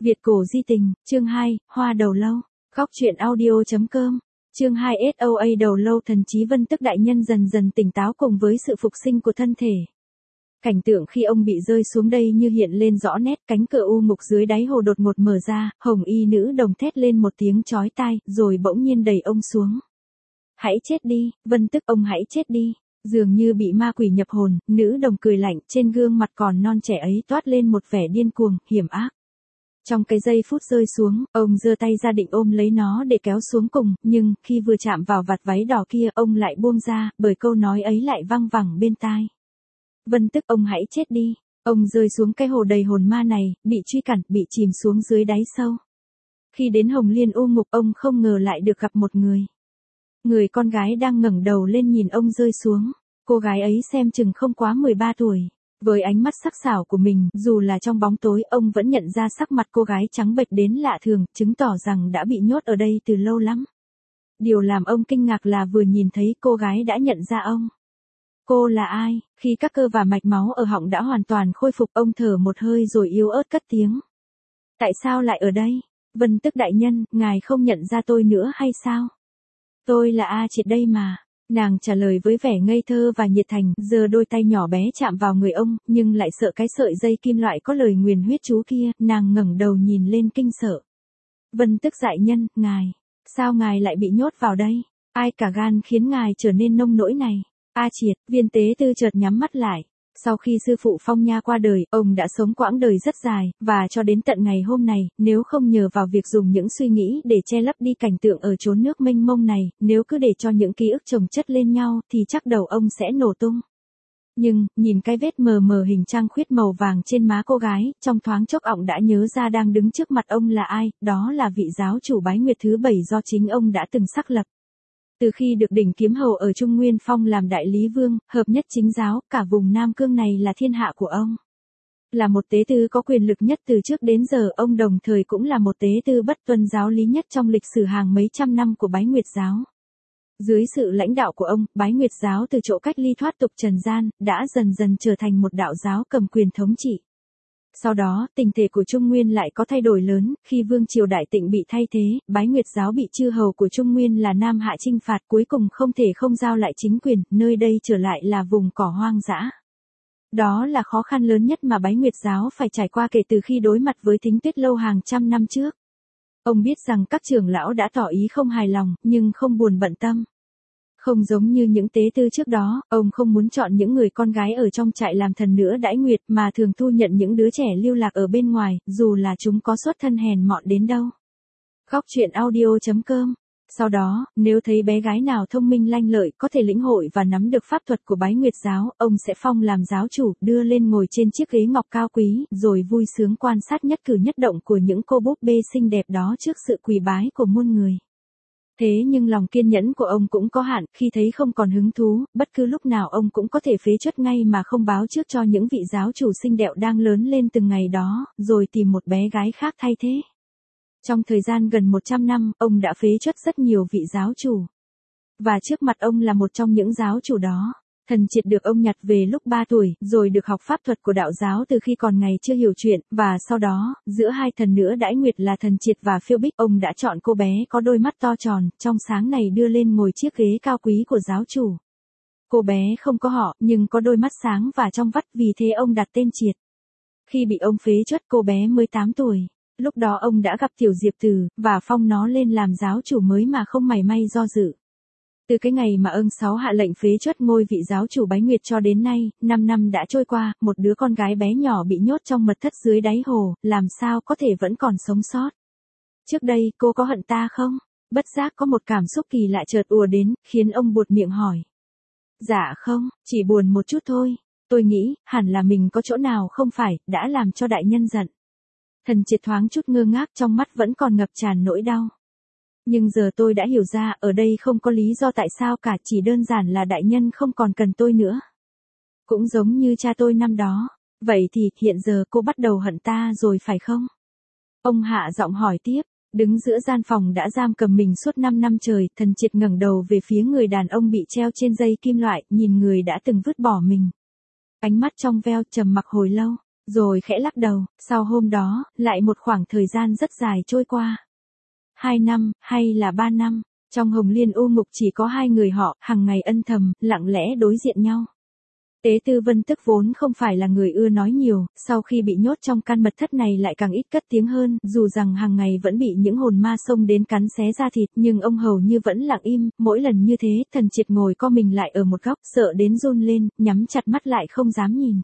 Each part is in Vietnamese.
Việt cổ di tình, chương 2, hoa đầu lâu. Góc truyện audio.com. Chương 2 SOA đầu lâu thần trí Vân Tức đại nhân dần dần tỉnh táo cùng với sự phục sinh của thân thể. Cảnh tượng khi ông bị rơi xuống đây như hiện lên rõ nét, cánh cửa u mục dưới đáy hồ đột ngột mở ra, hồng y nữ đồng thét lên một tiếng chói tai, rồi bỗng nhiên đẩy ông xuống. Hãy chết đi, Vân Tức, ông hãy chết đi. Dường như bị ma quỷ nhập hồn, nữ đồng cười lạnh, trên gương mặt còn non trẻ ấy toát lên một vẻ điên cuồng, hiểm ác. Trong cái giây phút rơi xuống, ông giơ tay ra định ôm lấy nó để kéo xuống cùng, nhưng khi vừa chạm vào vạt váy đỏ kia, ông lại buông ra, bởi câu nói ấy lại văng vẳng bên tai. Vân Tức, ông hãy chết đi. Ông rơi xuống cái hồ đầy hồn ma này, bị truy cản, bị chìm xuống dưới đáy sâu. Khi đến Hồng Liên u ngục, ông không ngờ lại được gặp một người. Người con gái đang ngẩng đầu lên nhìn ông rơi xuống. Cô gái ấy xem chừng không quá 13 tuổi. Với ánh mắt sắc sảo của mình, dù là trong bóng tối, ông vẫn nhận ra sắc mặt cô gái trắng bệch đến lạ thường, chứng tỏ rằng đã bị nhốt ở đây từ lâu lắm. Điều làm ông kinh ngạc là vừa nhìn thấy cô gái đã nhận ra ông. Cô là ai? Khi các cơ và mạch máu ở họng đã hoàn toàn khôi phục, ông thở một hơi rồi yếu ớt cất tiếng. Tại sao lại ở đây? Vân Tức đại nhân, ngài không nhận ra tôi nữa hay sao? Tôi là A Triệt đây mà. Nàng trả lời với vẻ ngây thơ và nhiệt thành, giơ đôi tay nhỏ bé chạm vào người ông, nhưng lại sợ cái sợi dây kim loại có lời nguyền huyết chú kia, nàng ngẩng đầu nhìn lên kinh sợ. Vân Tức đại nhân, ngài, sao ngài lại bị nhốt vào đây? Ai cả gan khiến ngài trở nên nông nỗi này? A Triệt, viên tế tư chợt nhắm mắt lại. Sau khi sư phụ Phong Nha qua đời, ông đã sống quãng đời rất dài, và cho đến tận ngày hôm này, nếu không nhờ vào việc dùng những suy nghĩ để che lấp đi cảnh tượng ở chốn nước mênh mông này, nếu cứ để cho những ký ức chồng chất lên nhau, thì chắc đầu ông sẽ nổ tung. Nhưng, nhìn cái vết mờ mờ hình trăng khuyết màu vàng trên má cô gái, trong thoáng chốc ông đã nhớ ra đang đứng trước mặt ông là ai, đó là vị giáo chủ Bái Nguyệt thứ 7 do chính ông đã từng xác lập. Từ khi được đỉnh kiếm hầu ở Trung Nguyên phong làm đại lý vương, hợp nhất chính giáo, cả vùng Nam Cương này là thiên hạ của ông. Là một tế tư có quyền lực nhất từ trước đến giờ, ông đồng thời cũng là một tế tư bất tuân giáo lý nhất trong lịch sử hàng mấy trăm năm của Bái Nguyệt giáo. Dưới sự lãnh đạo của ông, Bái Nguyệt giáo từ chỗ cách ly thoát tục trần gian, đã dần dần trở thành một đạo giáo cầm quyền thống trị. Sau đó, tình thể của Trung Nguyên lại có thay đổi lớn, khi Vương triều Đại Tịnh bị thay thế, Bái Nguyệt giáo bị chư hầu của Trung Nguyên là Nam Hạ chinh phạt, cuối cùng không thể không giao lại chính quyền, nơi đây trở lại là vùng cỏ hoang dã. Đó là khó khăn lớn nhất mà Bái Nguyệt giáo phải trải qua kể từ khi đối mặt với Thính Tuyết Lâu hàng trăm năm trước. Ông biết rằng các trưởng lão đã tỏ ý không hài lòng, nhưng không buồn bận tâm. Không giống như những tế tư trước đó, ông không muốn chọn những người con gái ở trong trại làm thần nữa đãi nguyệt, mà thường thu nhận những đứa trẻ lưu lạc ở bên ngoài, dù là chúng có xuất thân hèn mọn đến đâu. Góc truyện audio.com. Sau đó, nếu thấy bé gái nào thông minh lanh lợi, có thể lĩnh hội và nắm được pháp thuật của Bái Nguyệt giáo, ông sẽ phong làm giáo chủ, đưa lên ngồi trên chiếc ghế ngọc cao quý, rồi vui sướng quan sát nhất cử nhất động của những cô búp bê xinh đẹp đó trước sự quỳ bái của muôn người. Thế nhưng lòng kiên nhẫn của ông cũng có hạn, khi thấy không còn hứng thú, bất cứ lúc nào ông cũng có thể phế truất ngay mà không báo trước cho những vị giáo chủ xinh đẹp đang lớn lên từng ngày đó, rồi tìm một bé gái khác thay thế. Trong thời gian gần 100 năm, ông đã phế truất rất nhiều vị giáo chủ. Và trước mặt ông là một trong những giáo chủ đó. Thần Triệt được ông nhặt về lúc 3 tuổi, rồi được học pháp thuật của đạo giáo từ khi còn ngày chưa hiểu chuyện, và sau đó, giữa hai thần nữa đãi nguyệt là Thần Triệt và Phiêu Bích, ông đã chọn cô bé có đôi mắt to tròn, trong sáng này đưa lên ngồi chiếc ghế cao quý của giáo chủ. Cô bé không có họ, nhưng có đôi mắt sáng và trong vắt, vì thế ông đặt tên Triệt. Khi bị ông phế truất, cô bé mới 8 tuổi. Lúc đó ông đã gặp Tiểu Diệp Tử, và phong nó lên làm giáo chủ mới mà không mảy may do dự. Từ cái ngày mà ông Sáu hạ lệnh phế truất ngôi vị giáo chủ Bái Nguyệt cho đến nay, 5 năm đã trôi qua, một đứa con gái bé nhỏ bị nhốt trong mật thất dưới đáy hồ, làm sao có thể vẫn còn sống sót. Trước đây, cô có hận ta không? Bất giác có một cảm xúc kỳ lạ chợt ùa đến, khiến ông buột miệng hỏi. Dạ không, chỉ buồn một chút thôi. Tôi nghĩ, hẳn là mình có chỗ nào không phải, đã làm cho đại nhân giận. Thần Triệt thoáng chút ngơ ngác, trong mắt vẫn còn ngập tràn nỗi đau. Nhưng giờ tôi đã hiểu ra, ở đây không có lý do tại sao cả, chỉ đơn giản là đại nhân không còn cần tôi nữa. Cũng giống như cha tôi năm đó. Vậy thì, hiện giờ cô bắt đầu hận ta rồi phải không? Ông hạ giọng hỏi tiếp, đứng giữa gian phòng đã giam cầm mình suốt 5 năm trời, Thần Triệt ngẩng đầu về phía người đàn ông bị treo trên dây kim loại, nhìn người đã từng vứt bỏ mình. Ánh mắt trong veo, trầm mặc hồi lâu. Rồi khẽ lắc đầu, sau hôm đó, lại một khoảng thời gian rất dài trôi qua. 2 năm, hay là 3 năm, trong Hồng Liên U Ngục chỉ có 2 người họ, hàng ngày ân thầm, lặng lẽ đối diện nhau. Tế Tư Vân Tức vốn không phải là người ưa nói nhiều, sau khi bị nhốt trong căn mật thất này lại càng ít cất tiếng hơn, dù rằng hàng ngày vẫn bị những hồn ma xông đến cắn xé da thịt, nhưng ông hầu như vẫn lặng im, mỗi lần như thế, Thần Triệt ngồi co mình lại ở một góc, sợ đến run lên, nhắm chặt mắt lại không dám nhìn.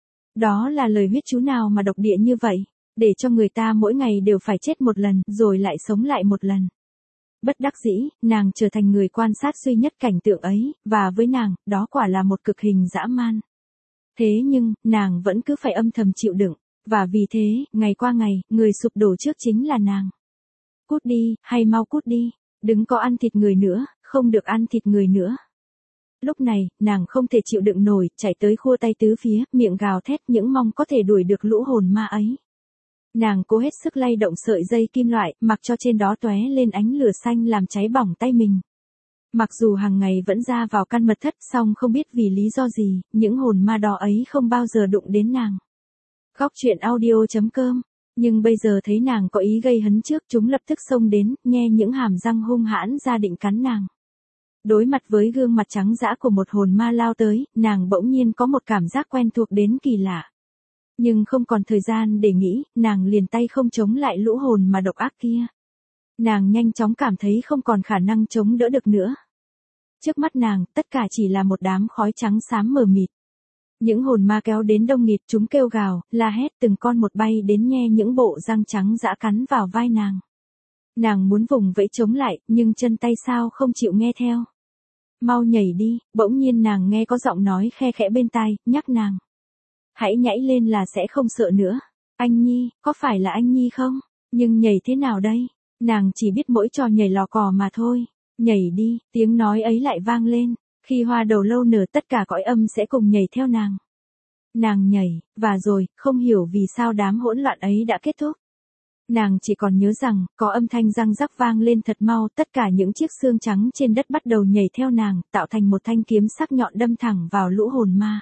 Đó là lời huyết chú nào mà độc địa như vậy, để cho người ta mỗi ngày đều phải chết một lần, rồi lại sống lại một lần. Bất đắc dĩ, nàng trở thành người quan sát duy nhất cảnh tượng ấy, và với nàng, đó quả là một cực hình dã man. Thế nhưng, nàng vẫn cứ phải âm thầm chịu đựng, và vì thế, ngày qua ngày, người sụp đổ trước chính là nàng. Cút đi, hay mau cút đi, đừng có ăn thịt người nữa, không được ăn thịt người nữa. Lúc này, nàng không thể chịu đựng nổi, chạy tới khua tay tứ phía, miệng gào thét những mong có thể đuổi được lũ hồn ma ấy. Nàng cố hết sức lay động sợi dây kim loại, mặc cho trên đó tóe lên ánh lửa xanh làm cháy bỏng tay mình. Mặc dù hàng ngày vẫn ra vào căn mật thất, song không biết vì lý do gì, những hồn ma đó ấy không bao giờ đụng đến nàng. Góc truyện audio.com. Nhưng bây giờ thấy nàng có ý gây hấn trước, chúng lập tức xông đến, nhe những hàm răng hung hãn ra định cắn nàng. Đối mặt với gương mặt trắng dã của một hồn ma lao tới, nàng bỗng nhiên có một cảm giác quen thuộc đến kỳ lạ. Nhưng không còn thời gian để nghĩ, nàng liền tay không chống lại lũ hồn mà độc ác kia. Nàng nhanh chóng cảm thấy không còn khả năng chống đỡ được nữa. Trước mắt nàng, tất cả chỉ là một đám khói trắng xám mờ mịt. Những hồn ma kéo đến đông nghịt, chúng kêu gào, la hét từng con một bay đến nhe những bộ răng trắng dã cắn vào vai nàng. Nàng muốn vùng vẫy chống lại, nhưng chân tay sao không chịu nghe theo. Mau nhảy đi, bỗng nhiên nàng nghe có giọng nói khe khẽ bên tai, nhắc nàng. Hãy nhảy lên là sẽ không sợ nữa. Anh Nhi, có phải là anh Nhi không? Nhưng nhảy thế nào đây? Nàng chỉ biết mỗi trò nhảy lò cò mà thôi. Nhảy đi, tiếng nói ấy lại vang lên. Khi hoa đầu lâu nở tất cả cõi âm sẽ cùng nhảy theo nàng. Nàng nhảy, và rồi, không hiểu vì sao đám hỗn loạn ấy đã kết thúc. Nàng chỉ còn nhớ rằng, có âm thanh răng rắc vang lên thật mau, tất cả những chiếc xương trắng trên đất bắt đầu nhảy theo nàng, tạo thành một thanh kiếm sắc nhọn đâm thẳng vào lũ hồn ma.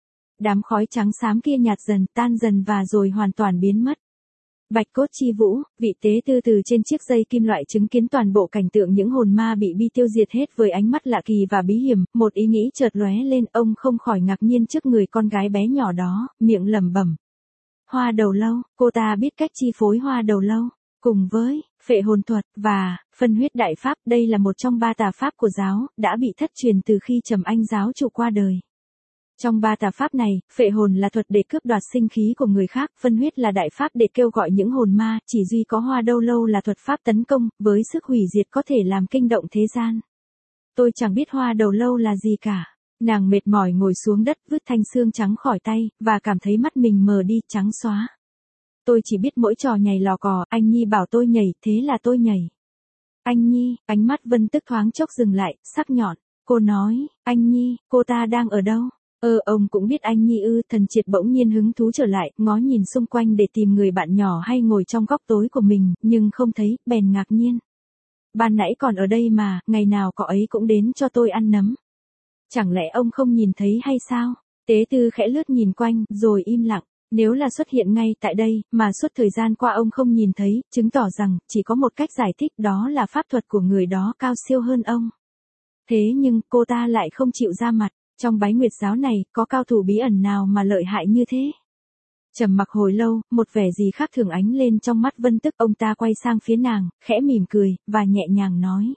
Đám khói trắng xám kia nhạt dần, tan dần và rồi hoàn toàn biến mất. Bạch Cốt Chi Vũ, vị tế tư từ trên chiếc dây kim loại chứng kiến toàn bộ cảnh tượng những hồn ma bị bi tiêu diệt hết với ánh mắt lạ kỳ và bí hiểm, một ý nghĩ chợt lóe lên, ông không khỏi ngạc nhiên trước người con gái bé nhỏ đó, miệng lẩm bẩm. Hoa đầu lâu, cô ta biết cách chi phối hoa đầu lâu, cùng với phệ hồn thuật và phân huyết đại pháp, đây là một trong 3 tà pháp của giáo, đã bị thất truyền từ khi Trầm Anh giáo chủ qua đời. Trong 3 tà pháp này, phệ hồn là thuật để cướp đoạt sinh khí của người khác, phân huyết là đại pháp để kêu gọi những hồn ma, chỉ duy có hoa đầu lâu là thuật pháp tấn công, với sức hủy diệt có thể làm kinh động thế gian. Tôi chẳng biết hoa đầu lâu là gì cả. Nàng mệt mỏi ngồi xuống đất, vứt thanh xương trắng khỏi tay, và cảm thấy mắt mình mờ đi, trắng xóa. Tôi chỉ biết mỗi trò nhảy lò cò, anh Nhi bảo tôi nhảy, thế là tôi nhảy. Anh Nhi, ánh mắt Vân Tức thoáng chốc dừng lại, sắc nhọn. Cô nói, anh Nhi, cô ta đang ở đâu? Ông cũng biết anh Nhi ư? Thần Triệt bỗng nhiên hứng thú trở lại, ngó nhìn xung quanh để tìm người bạn nhỏ hay ngồi trong góc tối của mình, nhưng không thấy, bèn ngạc nhiên. Ban nãy còn ở đây mà, ngày nào cậu ấy cũng đến cho tôi ăn nấm. Chẳng lẽ ông không nhìn thấy hay sao? Tế Tư khẽ lướt nhìn quanh, rồi im lặng. Nếu là xuất hiện ngay tại đây, mà suốt thời gian qua ông không nhìn thấy, chứng tỏ rằng, chỉ có một cách giải thích, đó là pháp thuật của người đó cao siêu hơn ông. Thế nhưng, cô ta lại không chịu ra mặt. Trong Bái Nguyệt giáo này, có cao thủ bí ẩn nào mà lợi hại như thế? Trầm mặc hồi lâu, một vẻ gì khác thường ánh lên trong mắt Vân Tức, ông ta quay sang phía nàng, khẽ mỉm cười, và nhẹ nhàng nói.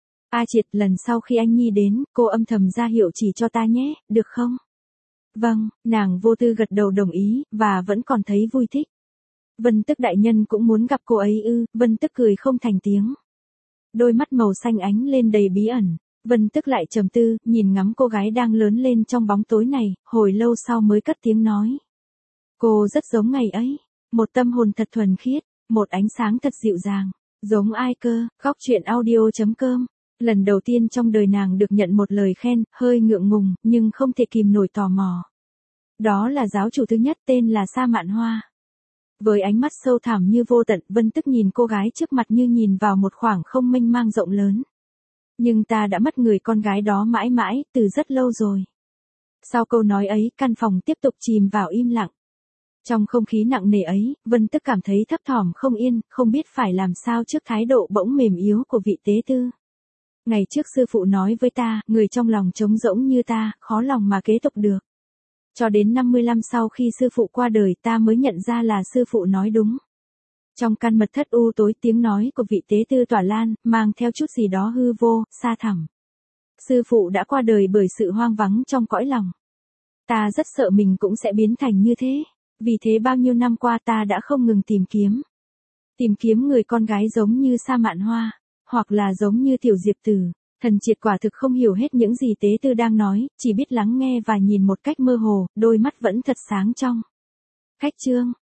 A Triệt, lần sau khi anh Nhi đến, cô âm thầm ra hiệu chỉ cho ta nhé, được không? Vâng, nàng vô tư gật đầu đồng ý, và vẫn còn thấy vui thích. Vân Tức đại nhân cũng muốn gặp cô ấy ư? Vân Tức cười không thành tiếng. Đôi mắt màu xanh ánh lên đầy bí ẩn. Vân Tức lại trầm tư, nhìn ngắm cô gái đang lớn lên trong bóng tối này, hồi lâu sau mới cất tiếng nói. Cô rất giống ngày ấy, một tâm hồn thật thuần khiết, một ánh sáng thật dịu dàng, giống ai cơ? Góc truyện audio.com. Lần đầu tiên trong đời nàng được nhận một lời khen, hơi ngượng ngùng, nhưng không thể kìm nổi tò mò. Đó là giáo chủ thứ nhất tên là Sa Mạn Hoa. Với ánh mắt sâu thẳm như vô tận, Vân Tức nhìn cô gái trước mặt như nhìn vào một khoảng không mênh mang rộng lớn. Nhưng ta đã mất người con gái đó mãi mãi, từ rất lâu rồi. Sau câu nói ấy, căn phòng tiếp tục chìm vào im lặng. Trong không khí nặng nề ấy, Vân Tức cảm thấy thấp thỏm không yên, không biết phải làm sao trước thái độ bỗng mềm yếu của vị tế tư. Ngày trước sư phụ nói với ta, người trong lòng trống rỗng như ta, khó lòng mà kế tục được. Cho đến 55 sau khi sư phụ qua đời ta mới nhận ra là sư phụ nói đúng. Trong căn mật thất u tối tiếng nói của vị tế tư tỏa lan, mang theo chút gì đó hư vô, xa thẳm. Sư phụ đã qua đời bởi sự hoang vắng trong cõi lòng. Ta rất sợ mình cũng sẽ biến thành như thế. Vì thế bao nhiêu năm qua ta đã không ngừng tìm kiếm. Tìm kiếm người con gái giống như Sa Mạn Hoa, hoặc là giống như Tiểu Diệp Tử. Thần Triệt quả thực không hiểu hết những gì tế tư đang nói, chỉ biết lắng nghe và nhìn một cách mơ hồ, đôi mắt vẫn thật sáng trong. Khách chương